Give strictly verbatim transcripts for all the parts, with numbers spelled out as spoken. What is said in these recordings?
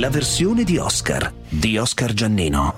la versione di Oscar di Oscar Giannino.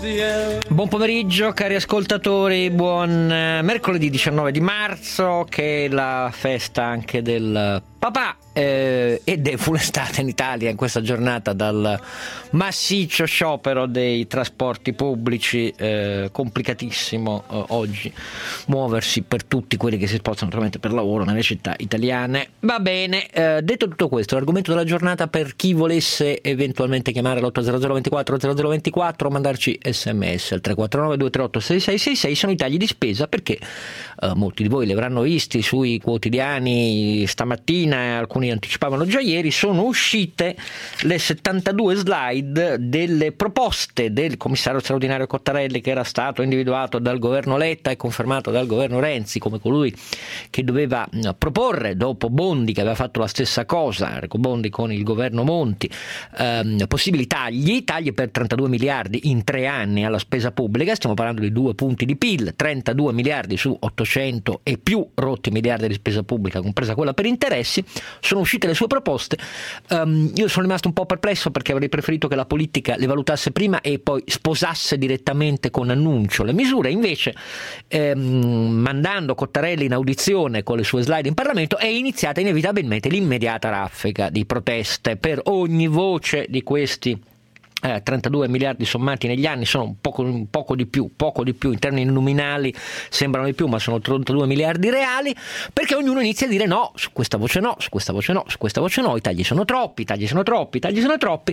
Buon pomeriggio cari ascoltatori, buon eh, mercoledì diciannove di marzo, che è la festa anche del papà, eh, ed è full-estate in Italia in questa giornata dal massiccio sciopero dei trasporti pubblici, eh, complicatissimo eh, oggi muoversi per tutti quelli che si spostano naturalmente per lavoro nelle città italiane. Va bene, eh, detto tutto questo, l'argomento della giornata per chi volesse eventualmente chiamare l'otto zero zero ventiquattro zero zero ventiquattro o mandarci sms al tre quattro nove due tre otto sei sei sei sei sono i tagli di spesa, perché eh, molti di voi li avranno visti sui quotidiani stamattina, alcuni anticipavano già ieri. Sono uscite le settantadue slide delle proposte del commissario straordinario Cottarelli, che era stato individuato dal governo Letta e confermato dal governo Renzi come colui che doveva proporre, dopo Bondi che aveva fatto la stessa cosa, Enrico Bondi con il governo Monti, ehm, possibili tagli, tagli per trentadue miliardi in tre anni alla spesa pubblica. Stiamo parlando di due punti di P I L, trentadue miliardi su ottocento e più rotti miliardi di spesa pubblica, compresa quella per interessi. Sono uscite le sue proposte. Um, io sono rimasto un po' perplesso, perché avrei preferito che la politica le valutasse prima e poi sposasse direttamente con annuncio le misure. Invece, ehm, mandando Cottarelli in audizione con le sue slide in Parlamento, è iniziata inevitabilmente l'immediata raffica di proteste per ogni voce di questi Eh, trentadue miliardi sommati negli anni. Sono un poco, un poco di più, poco di più in termini nominali, sembrano di più, ma sono trentadue miliardi reali, perché ognuno inizia a dire no, su questa voce no, su questa voce no, su questa voce no, i tagli sono troppi, i tagli sono troppi, i tagli sono troppi.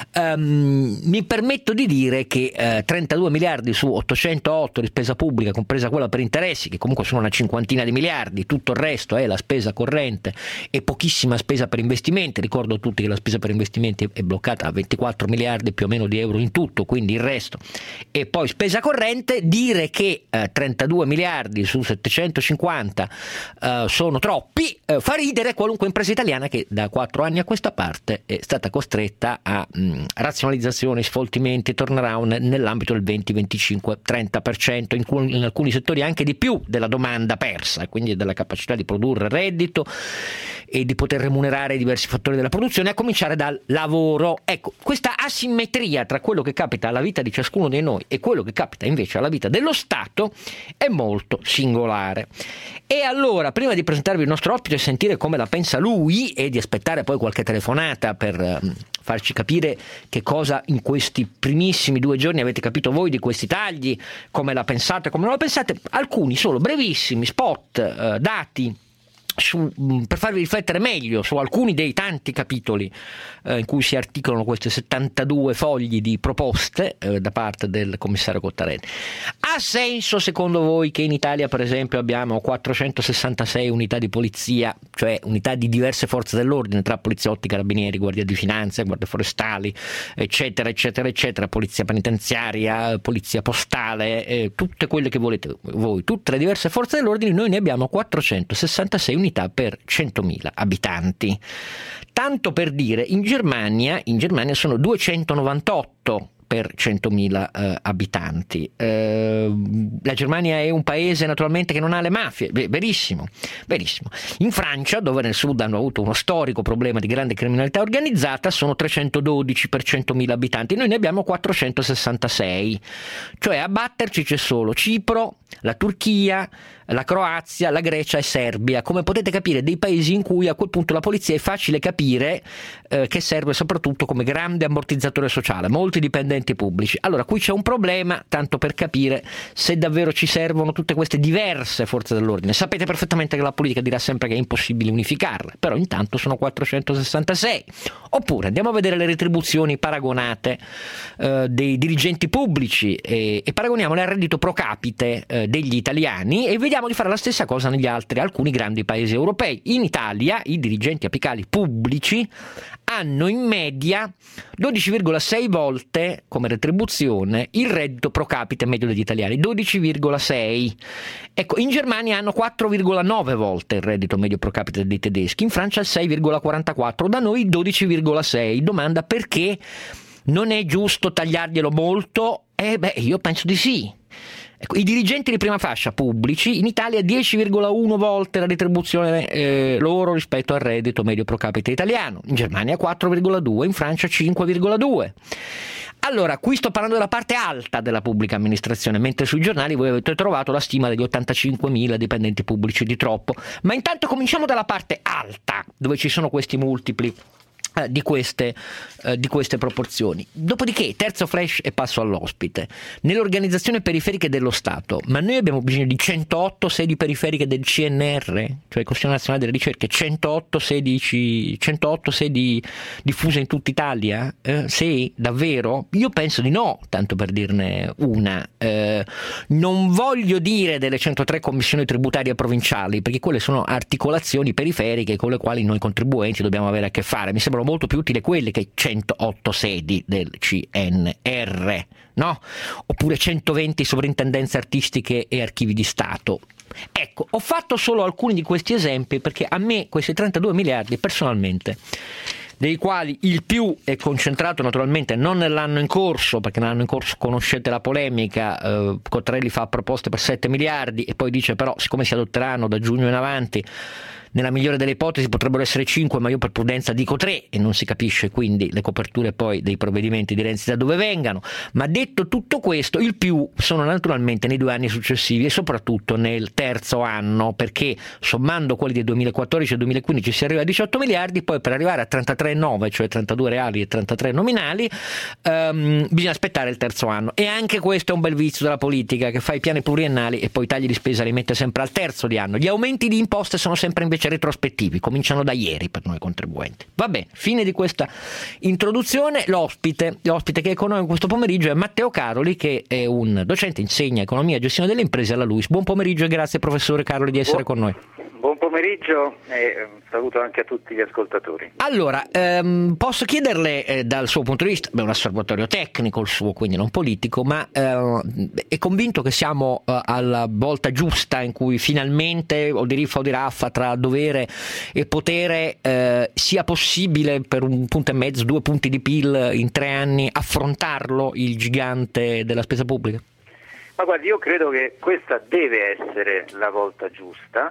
Um, mi permetto di dire che eh, trentadue miliardi su ottocentootto di spesa pubblica, compresa quella per interessi, che comunque sono una cinquantina di miliardi, tutto il resto è la spesa corrente e pochissima spesa per investimenti. Ricordo a tutti che la spesa per investimenti è bloccata a ventiquattro miliardi più o meno di euro in tutto, quindi il resto e poi spesa corrente. Dire che eh, trentadue miliardi su settecentocinquanta eh, sono troppi eh, fa ridere qualunque impresa italiana che da quattro anni a questa parte è stata costretta a mh, razionalizzazioni, sfoltimenti, turnaround nell'ambito del venti, venticinque, trenta per cento, in, in alcuni settori anche di più della domanda persa, quindi della capacità di produrre reddito e di poter remunerare i diversi fattori della produzione, a cominciare dal lavoro. Ecco, questa asimmetria tra quello che capita alla vita di ciascuno di noi e quello che capita invece alla vita dello Stato è molto singolare. E allora, prima di presentarvi il nostro ospite e sentire come la pensa lui, e di aspettare poi qualche telefonata per um, farci capire che cosa in questi primissimi due giorni avete capito voi di questi tagli, come la pensate, come non la pensate, alcuni solo brevissimi spot, uh, dati Su, per farvi riflettere meglio su alcuni dei tanti capitoli eh, in cui si articolano queste settantadue fogli di proposte eh, da parte del commissario Cottarelli. Ha senso secondo voi che in Italia, per esempio, abbiamo quattrocentosessantasei unità di polizia, cioè unità di diverse forze dell'ordine, tra poliziotti, carabinieri, guardia di finanza, guardie forestali, eccetera eccetera eccetera, polizia penitenziaria, polizia postale, eh, tutte quelle che volete voi, tutte le diverse forze dell'ordine? Noi ne abbiamo quattrocentosessantasei unità per centomila abitanti. Tanto per dire, in Germania, in Germania sono duecentonovantotto per centomila eh, abitanti. Eh, la Germania è un paese naturalmente che non ha le mafie, Beh, verissimo, verissimo. In Francia, dove nel sud hanno avuto uno storico problema di grande criminalità organizzata, sono trecentododici per centomila abitanti. Noi ne abbiamo quattrocentosessantasei, cioè a batterci c'è solo Cipro, la Turchia, la Croazia, la Grecia e Serbia. Come potete capire, dei paesi in cui a quel punto la polizia è facile capire eh, che serve soprattutto come grande ammortizzatore sociale, molti dipendenti pubblici. Allora qui c'è un problema, tanto per capire se davvero ci servono tutte queste diverse forze dell'ordine. Sapete perfettamente che la politica dirà sempre che è impossibile unificarle, però intanto sono quattrocentosessantasei. Oppure andiamo a vedere le retribuzioni paragonate eh, dei dirigenti pubblici e, e paragoniamole al reddito pro capite eh, degli italiani, e vediamo di fare la stessa cosa negli altri alcuni grandi paesi europei. In Italia i dirigenti apicali pubblici hanno in media dodici virgola sei volte come retribuzione il reddito pro capite medio degli italiani, dodici virgola sei. Ecco, in Germania hanno quattro virgola nove volte il reddito medio pro capite dei tedeschi, in Francia il sei virgola quarantaquattro, da noi dodici virgola sei. Domanda: perché non è giusto tagliarglielo molto? Eh beh, io penso di sì. Ecco, i dirigenti di prima fascia pubblici in Italia dieci virgola uno volte la retribuzione eh, loro rispetto al reddito medio pro capite italiano, in Germania quattro virgola due, in Francia cinque virgola due. Allora, qui sto parlando della parte alta della pubblica amministrazione, mentre sui giornali voi avete trovato la stima degli ottantacinquemila dipendenti pubblici di troppo. Ma intanto cominciamo dalla parte alta, dove ci sono questi multipli eh, di queste, eh, di queste proporzioni. Dopodiché, terzo flash e passo all'ospite. Nelle organizzazioni periferiche dello Stato, ma noi abbiamo bisogno di centootto sedi periferiche del C N R, cioè il Consiglio Nazionale delle Ricerche, centootto sedi, centootto sedi diffuse in tutta Italia? Eh, sì, davvero? Io penso di no, tanto per dirne una. Eh, non voglio dire delle centotré commissioni tributarie provinciali, perché quelle sono articolazioni periferiche con le quali noi contribuenti dobbiamo avere a che fare. Mi sembrano molto più utili quelle che centootto sedi del C N R, no? Oppure centoventi sovrintendenze artistiche e archivi di Stato. Ecco, ho fatto solo alcuni di questi esempi perché a me questi trentadue miliardi personalmente, dei quali il più è concentrato naturalmente non nell'anno in corso, perché nell'anno in corso conoscete la polemica, eh, Cottarelli fa proposte per sette miliardi e poi dice però siccome si adotteranno da giugno in avanti, nella migliore delle ipotesi potrebbero essere cinque, ma io per prudenza dico tre e non si capisce quindi le coperture poi dei provvedimenti di Renzi da dove vengano. Ma detto tutto questo, il più sono naturalmente nei due anni successivi e soprattutto nel terzo anno, perché sommando quelli del duemilaquattordici e duemilaquindici si arriva a diciotto miliardi, poi per arrivare a trentatré virgola nove, cioè trentadue reali e trentatré nominali, um, bisogna aspettare il terzo anno. E anche questo è un bel vizio della politica, che fa i piani pluriennali e poi i tagli di spesa li mette sempre al terzo di anno. Gli aumenti di imposte sono sempre invece retrospettivi, cominciano da ieri per noi contribuenti. Va bene, fine di questa introduzione. L'ospite, l'ospite che è con noi questo pomeriggio è Matteo Caroli, che è un docente, insegna economia e gestione delle imprese alla LUISS. Buon pomeriggio e grazie professore Caroli di essere buon, con noi. Buon pomeriggio e saluto anche a tutti gli ascoltatori. Allora, ehm, posso chiederle eh, dal suo punto di vista, beh, un osservatorio tecnico il suo, quindi non politico, ma eh, è convinto che siamo eh, alla volta giusta in cui finalmente, o di riffa o di raffa, tra dovere e potere, eh, sia possibile per un punto e mezzo, due punti di P I L in tre anni affrontarlo, il gigante della spesa pubblica? Ma guardi, io credo che questa deve essere la volta giusta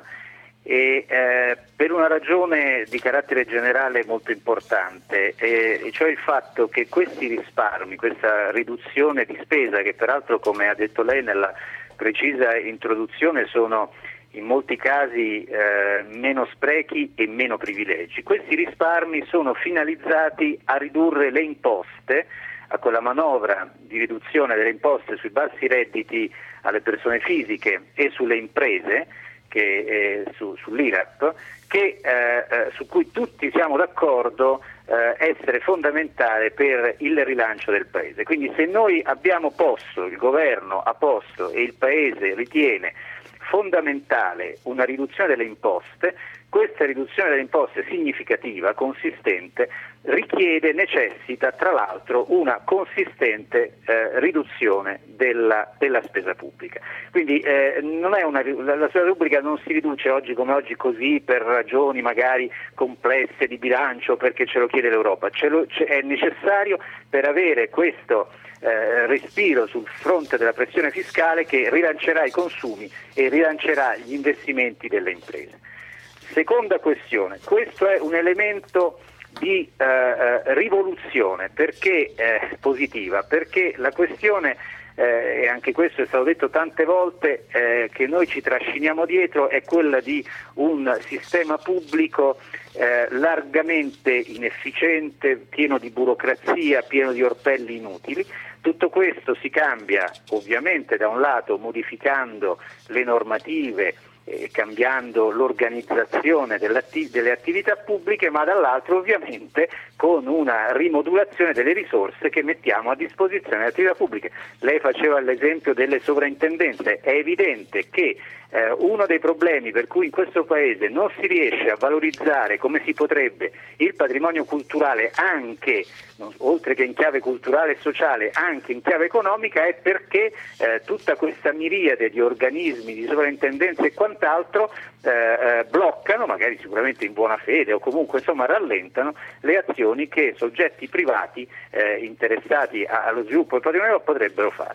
e eh, per una ragione di carattere generale molto importante, e cioè il fatto che questi risparmi, questa riduzione di spesa, che peraltro, come ha detto lei nella precisa introduzione, sono in molti casi eh, meno sprechi e meno privilegi, questi risparmi sono finalizzati a ridurre le imposte, a quella manovra di riduzione delle imposte sui bassi redditi alle persone fisiche e sulle imprese, che, eh, su, sull'I R A P, che, eh, su cui tutti siamo d'accordo eh, essere fondamentale per il rilancio del Paese. Quindi se noi abbiamo posto, il governo ha posto e il Paese ritiene fondamentale una riduzione delle imposte, questa riduzione delle imposte significativa, consistente, richiede, necessita tra l'altro una consistente eh, riduzione della, della spesa pubblica. Quindi eh, non è una, la, la spesa pubblica non si riduce oggi come oggi così per ragioni magari complesse di bilancio, perché ce lo chiede l'Europa, ce lo, ce, è necessario per avere questo eh, respiro sul fronte della pressione fiscale che rilancerà i consumi e rilancerà gli investimenti delle imprese. Seconda questione, questo è un elemento di eh, rivoluzione, perché eh, positiva, perché la questione, eh, e anche questo è stato detto tante volte, eh, che noi ci trasciniamo dietro, è quella di un sistema pubblico eh, largamente inefficiente, pieno di burocrazia, pieno di orpelli inutili. Tutto questo si cambia ovviamente da un lato modificando le normative, Eh, cambiando l'organizzazione delle attività pubbliche, ma dall'altro ovviamente con una rimodulazione delle risorse che mettiamo a disposizione delle attività pubbliche. Lei faceva l'esempio delle sovrintendenze, è evidente che eh, uno dei problemi per cui in questo Paese non si riesce a valorizzare come si potrebbe il patrimonio culturale, anche oltre che in chiave culturale e sociale, anche in chiave economica, è perché eh, tutta questa miriade di organismi, di sovrintendenze e quant'altro eh, eh, bloccano, magari sicuramente in buona fede o comunque insomma rallentano le azioni che soggetti privati eh, interessati a, allo sviluppo del patrimonio potrebbero fare.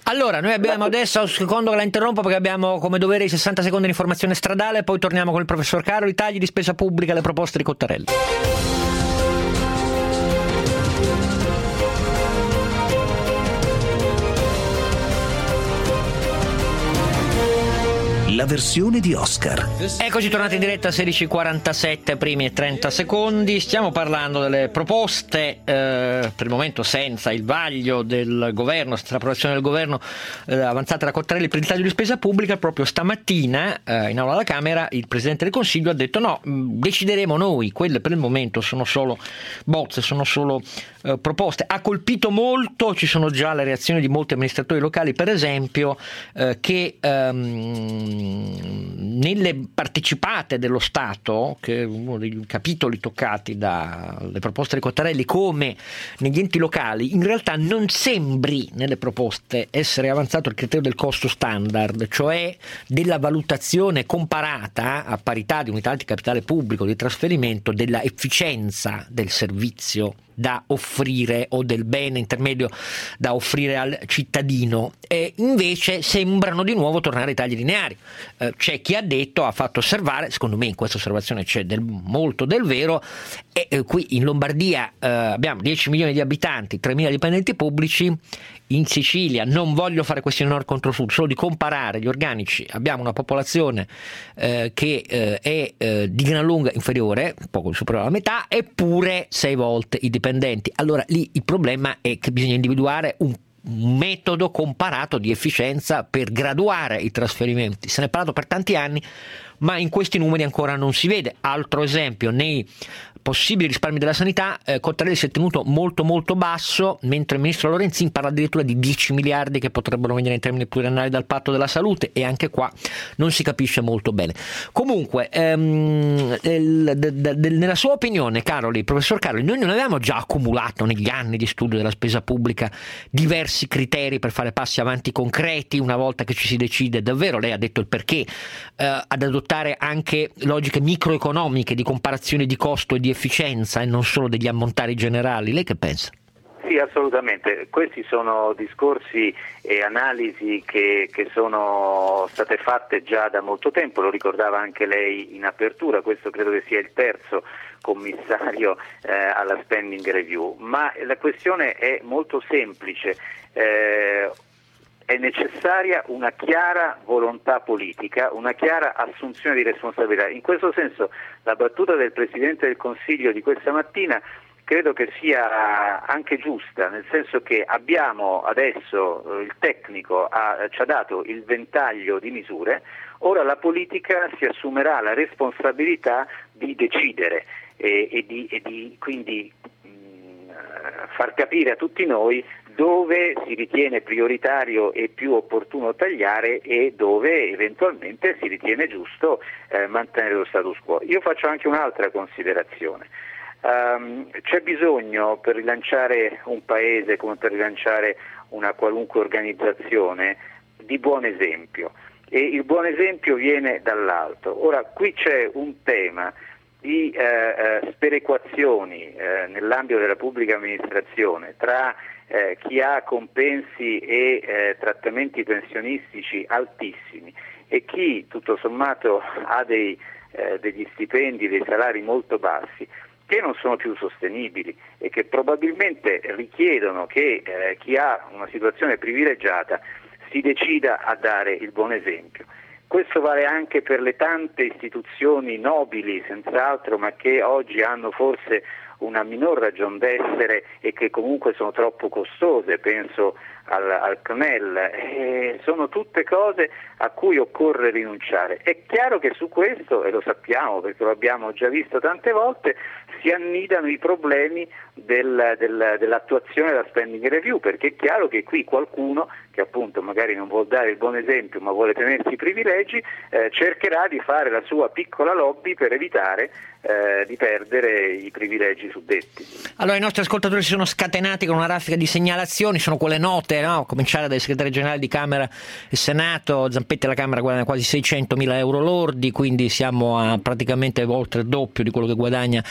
Allora, noi abbiamo adesso, un secondo che la interrompo perché abbiamo come dovere i sessanta secondi di informazione stradale, poi torniamo con il professor Caroli, tagli di spesa pubblica, le proposte di Cottarelli. La versione di Oscar. Eccoci tornati in diretta a sedici e quarantasette, primi e trenta secondi. Stiamo parlando delle proposte, eh, per il momento senza il vaglio del governo, senza l'approvazione del governo, eh, avanzate da Cottarelli per il taglio di spesa pubblica. Proprio stamattina eh, in aula alla Camera il Presidente del Consiglio ha detto no, decideremo noi, quelle per il momento sono solo bozze, sono solo eh, proposte. Ha colpito molto, ci sono già le reazioni di molti amministratori locali, per esempio, eh, che ehm, nelle partecipate dello Stato, che è uno dei capitoli toccati dalle proposte di Cottarelli, come negli enti locali, in realtà non sembri nelle proposte essere avanzato il criterio del costo standard, cioè della valutazione comparata a parità di unità di capitale pubblico di trasferimento della efficienza del servizio da offrire o del bene intermedio da offrire al cittadino. E invece sembrano di nuovo tornare ai tagli lineari. Eh, c'è chi ha detto, ha fatto osservare, secondo me in questa osservazione c'è del, molto del vero, e eh, qui in Lombardia eh, abbiamo dieci milioni di abitanti, tremila dipendenti pubblici. In Sicilia, non voglio fare questione nord contro sud, solo di comparare gli organici, abbiamo una popolazione eh, che eh, è eh, di gran lunga inferiore, poco superiore alla metà, eppure sei volte i dipendenti. Allora lì il problema è che bisogna individuare un un metodo comparato di efficienza per graduare i trasferimenti. Se ne è parlato per tanti anni, ma in questi numeri ancora non si vede. Altro esempio, nei possibili risparmi della sanità, eh, Cottarelli si è tenuto molto molto basso, mentre il ministro Lorenzin parla addirittura di dieci miliardi che potrebbero venire in termini pluriannali dal patto della salute, e anche qua non si capisce molto bene. Comunque, ehm, del, del, del, nella sua opinione, Caroli, professor Caroli, noi non avevamo già accumulato negli anni di studio della spesa pubblica diversi criteri per fare passi avanti concreti una volta che ci si decide davvero? Lei ha detto il perché, eh, ad adottare anche logiche microeconomiche di comparazione di costo e di efficienza e non solo degli ammontari generali. Lei che pensa? Sì, assolutamente. Questi sono discorsi e analisi che, che sono state fatte già da molto tempo, lo ricordava anche lei in apertura, questo credo che sia il terzo commissario eh, alla spending review, ma la questione è molto semplice. Eh, È necessaria una chiara volontà politica, una chiara assunzione di responsabilità. In questo senso la battuta del Presidente del Consiglio di questa mattina credo che sia anche giusta, nel senso che abbiamo adesso, il tecnico ha, ci ha dato il ventaglio di misure, ora la politica si assumerà la responsabilità di decidere e, e, di, e di quindi mh, far capire a tutti noi dove si ritiene prioritario e più opportuno tagliare e dove eventualmente si ritiene giusto eh, mantenere lo status quo. Io faccio anche un'altra considerazione. Um, c'è bisogno per rilanciare un paese come per rilanciare una qualunque organizzazione di buon esempio, e il buon esempio viene dall'alto. Ora qui c'è un tema di eh, eh, sperequazioni eh, nell'ambito della pubblica amministrazione tra eh, chi ha compensi e eh, trattamenti pensionistici altissimi e chi tutto sommato ha dei, eh, degli stipendi, dei salari molto bassi, che non sono più sostenibili e che probabilmente richiedono che eh, chi ha una situazione privilegiata si decida a dare il buon esempio. Questo vale anche per le tante istituzioni nobili, senz'altro, ma che oggi hanno forse una minor ragion d'essere e che comunque sono troppo costose, penso al, al C N E L, e sono tutte cose a cui occorre rinunciare. È chiaro che su questo, e lo sappiamo perché lo abbiamo già visto tante volte, si annidano i problemi del, del, dell'attuazione della spending review, perché è chiaro che qui qualcuno che appunto magari non vuol dare il buon esempio ma vuole tenersi i privilegi, eh, cercherà di fare la sua piccola lobby per evitare eh, di perdere i privilegi suddetti. Allora i nostri ascoltatori si sono scatenati con una raffica di segnalazioni, sono quelle note, no? A cominciare dai segretari generali di Camera e Senato. Zampetti alla Camera guadagna quasi seicentomila euro lordi, quindi siamo a praticamente oltre il doppio di quello che guadagna eh,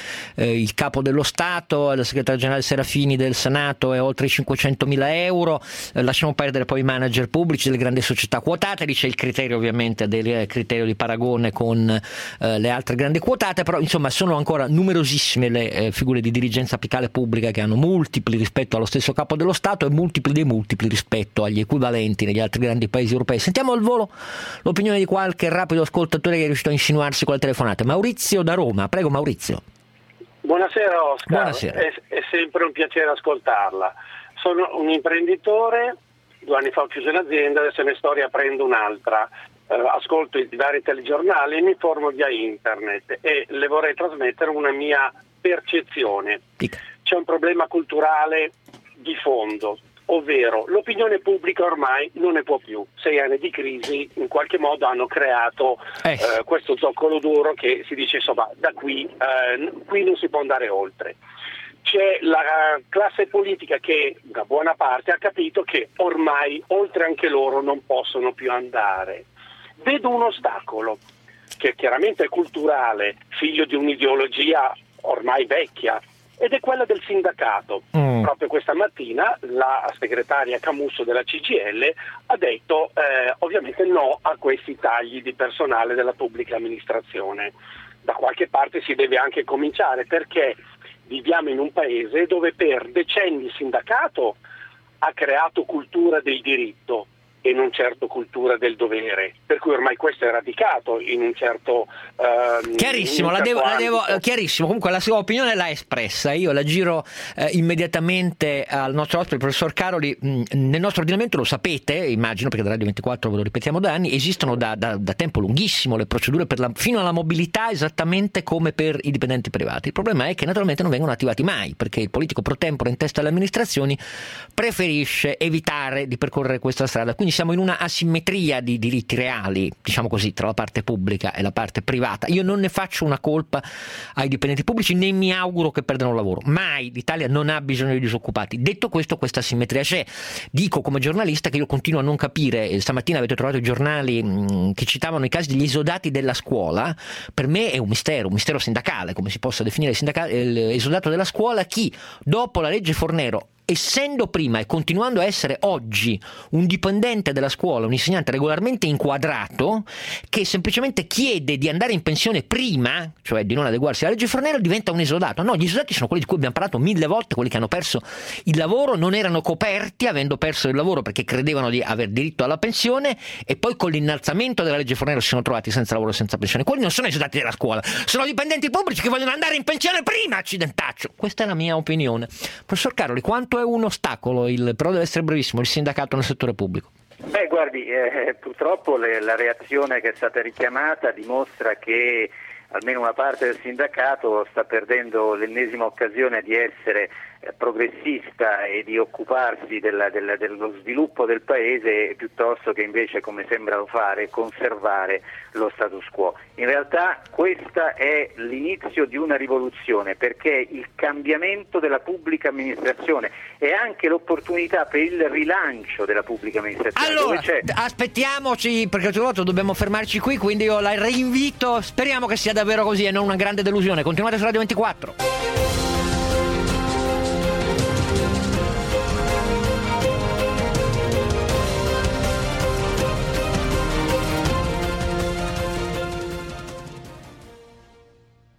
eh, il capo dello Stato, il segretario generale Serafini del Senato è oltre i cinquecentomila euro, eh, lasciamo perdere poi i manager pubblici delle grandi società quotate, lì c'è il criterio ovviamente del eh, criterio di paragone con eh, le altre grandi quotate, però insomma sono ancora numerosissime le eh, figure di dirigenza apicale pubblica che hanno multipli rispetto allo stesso capo dello Stato e multipli dei multipli rispetto agli equivalenti negli altri grandi paesi europei. Sentiamo al volo l'opinione di qualche rapido ascoltatore che è riuscito a insinuarsi con le telefonate. Maurizio da Roma, prego Maurizio. Buonasera Oscar, Buonasera. È, è sempre un piacere ascoltarla. Sono un imprenditore, due anni fa ho chiuso un'azienda, adesso ne sto riaprendo un'altra. Uh, ascolto i vari telegiornali e mi informo via internet e le vorrei trasmettere una mia percezione. Dica. C'è un problema culturale di fondo, ovvero l'opinione pubblica ormai non ne può più. Sei anni di crisi in qualche modo hanno creato eh. uh, questo zoccolo duro che si dice insomma da qui, uh, qui non si può andare oltre. C'è la classe politica che una buona parte ha capito che ormai oltre anche loro non possono più andare. Vedo un ostacolo che chiaramente è culturale, figlio di un'ideologia ormai vecchia, ed è quella del sindacato. Mm. Proprio questa mattina la segretaria Camusso della C G I L ha detto eh, ovviamente no a questi tagli di personale della pubblica amministrazione. Da qualche parte si deve anche cominciare, perché viviamo in un paese dove per decenni il sindacato ha creato cultura del diritto e non certo cultura del dovere, per cui ormai questo è radicato in un certo ehm, chiarissimo, in un la certo devo, la devo, chiarissimo, comunque la sua opinione l'ha espressa, io la giro eh, immediatamente al nostro ospite, il professor Caroli. Mh, nel nostro ordinamento, lo sapete, immagino, perché da Radio ventiquattro ve lo ripetiamo da anni, esistono da, da, da tempo lunghissimo le procedure per la, fino alla mobilità esattamente come per i dipendenti privati. Il problema è che naturalmente non vengono attivati mai, perché il politico pro tempore in testa alle amministrazioni preferisce evitare di percorrere questa strada, quindi siamo in una asimmetria di diritti reali, diciamo così, tra la parte pubblica e la parte privata. Io non ne faccio una colpa ai dipendenti pubblici, né mi auguro che perdano il lavoro. Mai l'Italia non ha bisogno di disoccupati. Detto questo, questa asimmetria c'è. Dico come giornalista che io continuo a non capire. Stamattina avete trovato i giornali mh, che citavano i casi degli esodati della scuola. Per me è un mistero, un mistero sindacale, come si possa definire il sindaca- l'esodato della scuola, chi dopo la legge Fornero, essendo prima e continuando a essere oggi un dipendente della scuola, un insegnante regolarmente inquadrato, che semplicemente chiede di andare in pensione prima, cioè di non adeguarsi alla legge Fornero, diventa un esodato. No, gli esodati sono quelli di cui abbiamo parlato mille volte, quelli che hanno perso il lavoro, non erano coperti avendo perso il lavoro perché credevano di aver diritto alla pensione, e poi con l'innalzamento della legge Fornero si sono trovati senza lavoro e senza pensione. Quelli non sono esodati della scuola, sono dipendenti pubblici che vogliono andare in pensione prima, accidentaccio. Questa è la mia opinione. Professor Caroli, quanto è un ostacolo, il, però deve essere brevissimo, il sindacato nel settore pubblico? Beh, guardi, eh, purtroppo le, la reazione che è stata richiamata dimostra che almeno una parte del sindacato sta perdendo l'ennesima occasione di essere eh, progressista e di occuparsi della, della, dello sviluppo del paese, piuttosto che invece, come sembrano fare, conservare lo status quo. In realtà questa è l'inizio di una rivoluzione, perché il cambiamento della pubblica amministrazione è anche l'opportunità per il rilancio della pubblica amministrazione. Allora, dove c'è... aspettiamoci, perché oltre volta dobbiamo fermarci qui, quindi io la reinvito, speriamo che sia davvero così e non una grande delusione. Continuate su Radio ventiquattro.